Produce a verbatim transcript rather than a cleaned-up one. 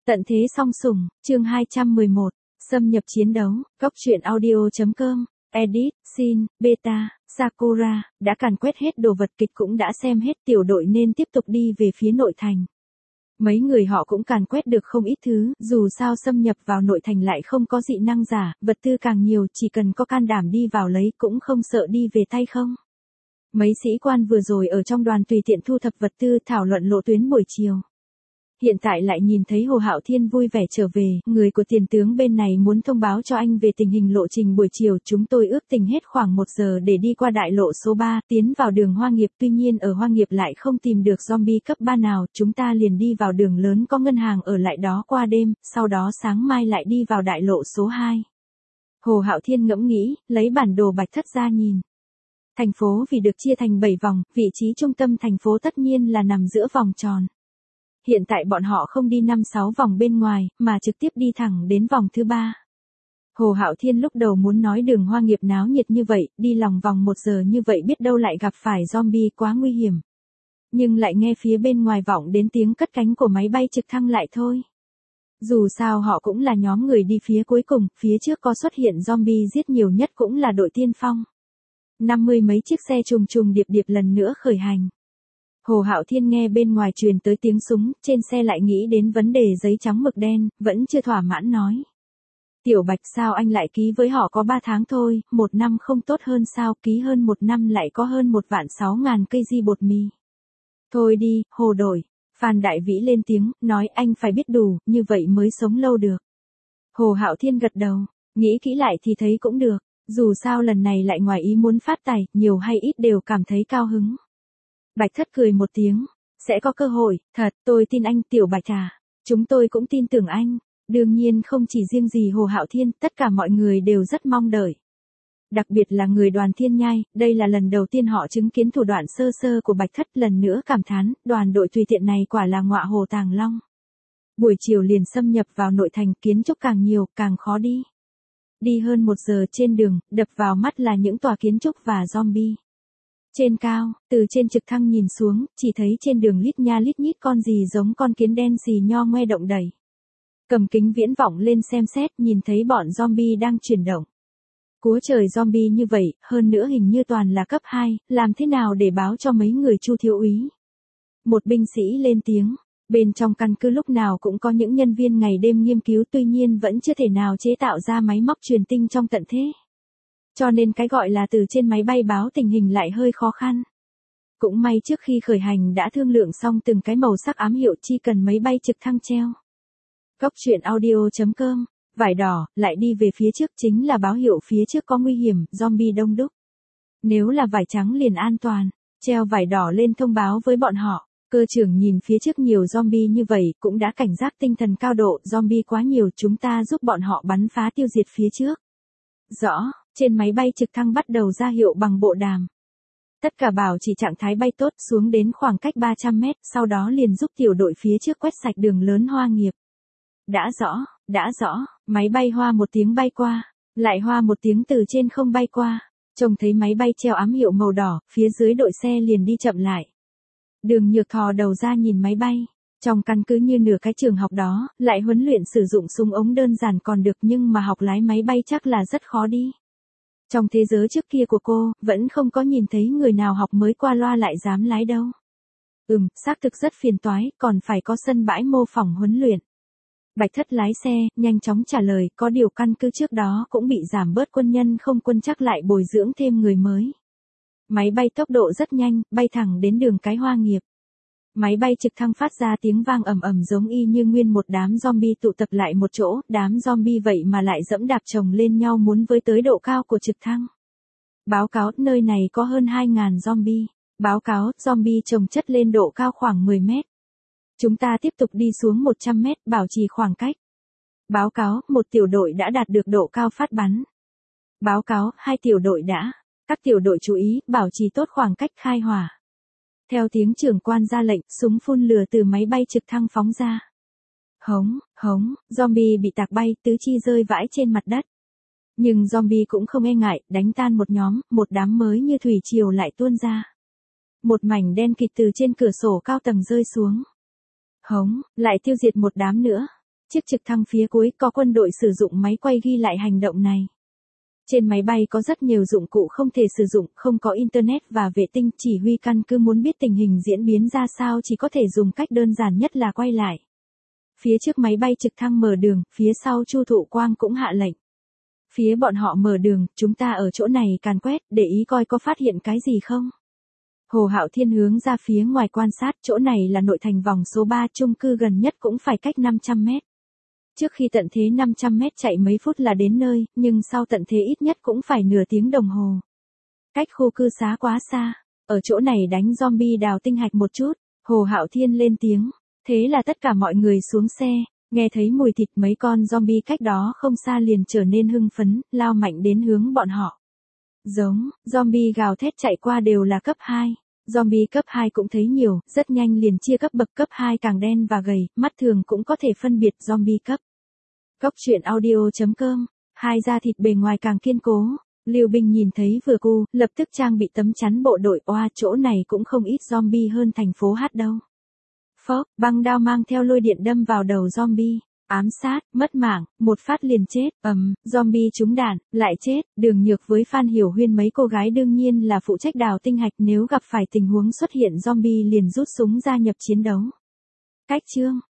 Tận thế song sủng, chương hai trăm mười một, xâm nhập chiến đấu, góc truyện audio.com, edit, sin, beta, Sakura, đã càn quét hết đồ vật kịch cũng đã xem hết, tiểu đội nên tiếp tục đi về phía nội thành. Mấy người họ cũng càn quét được không ít thứ, dù sao xâm nhập vào nội thành lại không có dị năng giả, vật tư càng nhiều, chỉ cần có can đảm đi vào lấy cũng không sợ đi về tay không. Mấy sĩ quan vừa rồi ở trong đoàn tùy tiện thu thập vật tư thảo luận lộ tuyến buổi chiều. Hiện tại lại nhìn thấy Hồ Hạo Thiên vui vẻ trở về, người của tiền tướng bên này muốn thông báo cho anh về tình hình lộ trình buổi chiều, chúng tôi ước tình hết khoảng một giờ để đi qua đại lộ số ba, tiến vào đường Hoa Nghiệp, tuy nhiên ở Hoa Nghiệp lại không tìm được zombie cấp ba nào, chúng ta liền đi vào đường lớn có ngân hàng ở lại đó qua đêm, sau đó sáng mai lại đi vào đại lộ số hai. Hồ Hạo Thiên ngẫm nghĩ, lấy bản đồ Bạch Thất ra nhìn. Thành phố vì được chia thành bảy vòng, vị trí trung tâm thành phố tất nhiên là nằm giữa vòng tròn. Hiện tại bọn họ không đi năm sáu vòng bên ngoài, mà trực tiếp đi thẳng đến vòng thứ ba. Hồ Hạo Thiên lúc đầu muốn nói đường Hoa Nghiệp náo nhiệt như vậy, đi lòng vòng một giờ như vậy biết đâu lại gặp phải zombie quá nguy hiểm. Nhưng lại nghe phía bên ngoài vọng đến tiếng cất cánh của máy bay trực thăng lại thôi. Dù sao họ cũng là nhóm người đi phía cuối cùng, phía trước có xuất hiện zombie giết nhiều nhất cũng là đội tiên phong. Năm mươi mấy chiếc xe trùng trùng điệp điệp lần nữa khởi hành. Hồ Hạo Thiên nghe bên ngoài truyền tới tiếng súng, trên xe lại nghĩ đến vấn đề giấy trắng mực đen, vẫn chưa thỏa mãn nói. Tiểu Bạch, sao anh lại ký với họ có ba tháng thôi, một năm không tốt hơn sao, ký hơn một năm lại có hơn một vạn sáu ngàn cây di bột mì. Thôi đi, Hồ đổi. Phan Đại Vĩ lên tiếng, nói anh phải biết đủ, như vậy mới sống lâu được. Hồ Hạo Thiên gật đầu, nghĩ kỹ lại thì thấy cũng được, dù sao lần này lại ngoài ý muốn phát tài, nhiều hay ít đều cảm thấy cao hứng. Bạch Thất cười một tiếng, sẽ có cơ hội, thật, tôi tin anh, Tiểu Bạch à, chúng tôi cũng tin tưởng anh, đương nhiên không chỉ riêng gì Hồ Hạo Thiên, tất cả mọi người đều rất mong đợi. Đặc biệt là người đoàn Thiên Nhai, đây là lần đầu tiên họ chứng kiến thủ đoạn sơ sơ của Bạch Thất, lần nữa cảm thán, đoàn đội tùy tiện này quả là ngọa hồ tàng long. Buổi chiều liền xâm nhập vào nội thành, kiến trúc càng nhiều, càng khó đi. Đi hơn một giờ trên đường, đập vào mắt là những tòa kiến trúc và zombie. Trên cao, từ trên trực thăng nhìn xuống, chỉ thấy trên đường lít nha lít nhít con gì giống con kiến đen xì nho ngoe động đẩy. Cầm kính viễn vọng lên xem xét, nhìn thấy bọn zombie đang chuyển động. Cúa trời zombie như vậy, hơn nữa hình như toàn là cấp hai, làm thế nào để báo cho mấy người Chu thiếu úy? Một binh sĩ lên tiếng, bên trong căn cứ lúc nào cũng có những nhân viên ngày đêm nghiên cứu, tuy nhiên vẫn chưa thể nào chế tạo ra máy móc truyền tinh trong tận thế. Cho nên cái gọi là từ trên máy bay báo tình hình lại hơi khó khăn. Cũng may trước khi khởi hành đã thương lượng xong từng cái màu sắc ám hiệu, chỉ cần máy bay trực thăng treo. Góc truyện audio.com, vải đỏ, lại đi về phía trước chính là báo hiệu phía trước có nguy hiểm, zombie đông đúc. Nếu là vải trắng liền an toàn, treo vải đỏ lên thông báo với bọn họ. Cơ trưởng nhìn phía trước nhiều zombie như vậy, cũng đã cảnh giác tinh thần cao độ, zombie quá nhiều, chúng ta giúp bọn họ bắn phá tiêu diệt phía trước. Rõ. Trên máy bay trực thăng bắt đầu ra hiệu bằng bộ đàm. Tất cả bảo chỉ trạng thái bay tốt, xuống đến khoảng cách ba trăm mét, sau đó liền giúp tiểu đội phía trước quét sạch đường lớn Hoa Nghiệp. Đã rõ, đã rõ, máy bay hoa một tiếng bay qua, lại hoa một tiếng từ trên không bay qua, trông thấy máy bay treo ám hiệu màu đỏ, phía dưới đội xe liền đi chậm lại. Đường Nhược thò đầu ra nhìn máy bay, trong căn cứ như nửa cái trường học đó, lại huấn luyện sử dụng súng ống đơn giản còn được nhưng mà học lái máy bay chắc là rất khó đi. Trong thế giới trước kia của cô, vẫn không có nhìn thấy người nào học mới qua loa lại dám lái đâu. Ừm, xác thực rất phiền toái, còn phải có sân bãi mô phỏng huấn luyện. Bạch Thất lái xe, nhanh chóng trả lời, có điều căn cứ trước đó cũng bị giảm bớt quân nhân không quân, chắc lại bồi dưỡng thêm người mới. Máy bay tốc độ rất nhanh, bay thẳng đến đường cái Hoa Nghiệp. Máy bay trực thăng phát ra tiếng vang ầm ầm giống y như nguyên một đám zombie tụ tập lại một chỗ, đám zombie vậy mà lại dẫm đạp chồng lên nhau muốn với tới độ cao của trực thăng. Báo cáo, nơi này có hơn hai ngàn zombie. Báo cáo, zombie chồng chất lên độ cao khoảng mười mét. Chúng ta tiếp tục đi xuống một trăm mét, bảo trì khoảng cách. Báo cáo, một tiểu đội đã đạt được độ cao phát bắn. Báo cáo, hai tiểu đội đã. Các tiểu đội chú ý, bảo trì tốt khoảng cách khai hỏa. Theo tiếng trưởng quan ra lệnh, súng phun lửa từ máy bay trực thăng phóng ra. Hống, hống, zombie bị tạc bay, tứ chi rơi vãi trên mặt đất. Nhưng zombie cũng không e ngại, đánh tan một nhóm, một đám mới như thủy triều lại tuôn ra. Một mảnh đen kịt từ trên cửa sổ cao tầng rơi xuống. Hống, lại tiêu diệt một đám nữa. Chiếc trực thăng phía cuối có quân đội sử dụng máy quay ghi lại hành động này. Trên máy bay có rất nhiều dụng cụ không thể sử dụng, không có internet và vệ tinh, chỉ huy căn cứ muốn biết tình hình diễn biến ra sao chỉ có thể dùng cách đơn giản nhất là quay lại. Phía trước máy bay trực thăng mở đường, phía sau Chu Thụ Quang cũng hạ lệnh. Phía bọn họ mở đường, chúng ta ở chỗ này càn quét, để ý coi có phát hiện cái gì không. Hồ Hạo Thiên hướng ra phía ngoài quan sát, chỗ này là nội thành vòng số ba, chung cư gần nhất cũng phải cách năm trăm mét. Trước khi tận thế năm trăm mét chạy mấy phút là đến nơi, nhưng sau tận thế ít nhất cũng phải nửa tiếng đồng hồ. Cách khu cư xá quá xa, ở chỗ này đánh zombie đào tinh hạch một chút, Hồ Hạo Thiên lên tiếng. Thế là tất cả mọi người xuống xe, nghe thấy mùi thịt mấy con zombie cách đó không xa liền trở nên hưng phấn, lao mạnh đến hướng bọn họ. Giống, zombie gào thét chạy qua đều là cấp hai. Zombie cấp hai cũng thấy nhiều, rất nhanh liền chia cấp bậc, cấp hai càng đen và gầy, mắt thường cũng có thể phân biệt zombie cấp. Góc truyện audio chấm com, hai da thịt bề ngoài càng kiên cố. Lưu Bình nhìn thấy vừa cu, lập tức trang bị tấm chắn bộ đội, oa chỗ này cũng không ít zombie hơn thành phố Hát đâu. Phốc, băng đao mang theo lôi điện đâm vào đầu zombie, ám sát, mất mạng, một phát liền chết, ầm, zombie trúng đạn, lại chết. Đường Nhược với Phan Hiểu Huyên mấy cô gái đương nhiên là phụ trách đào tinh hạch, nếu gặp phải tình huống xuất hiện zombie liền rút súng gia nhập chiến đấu. Cách chương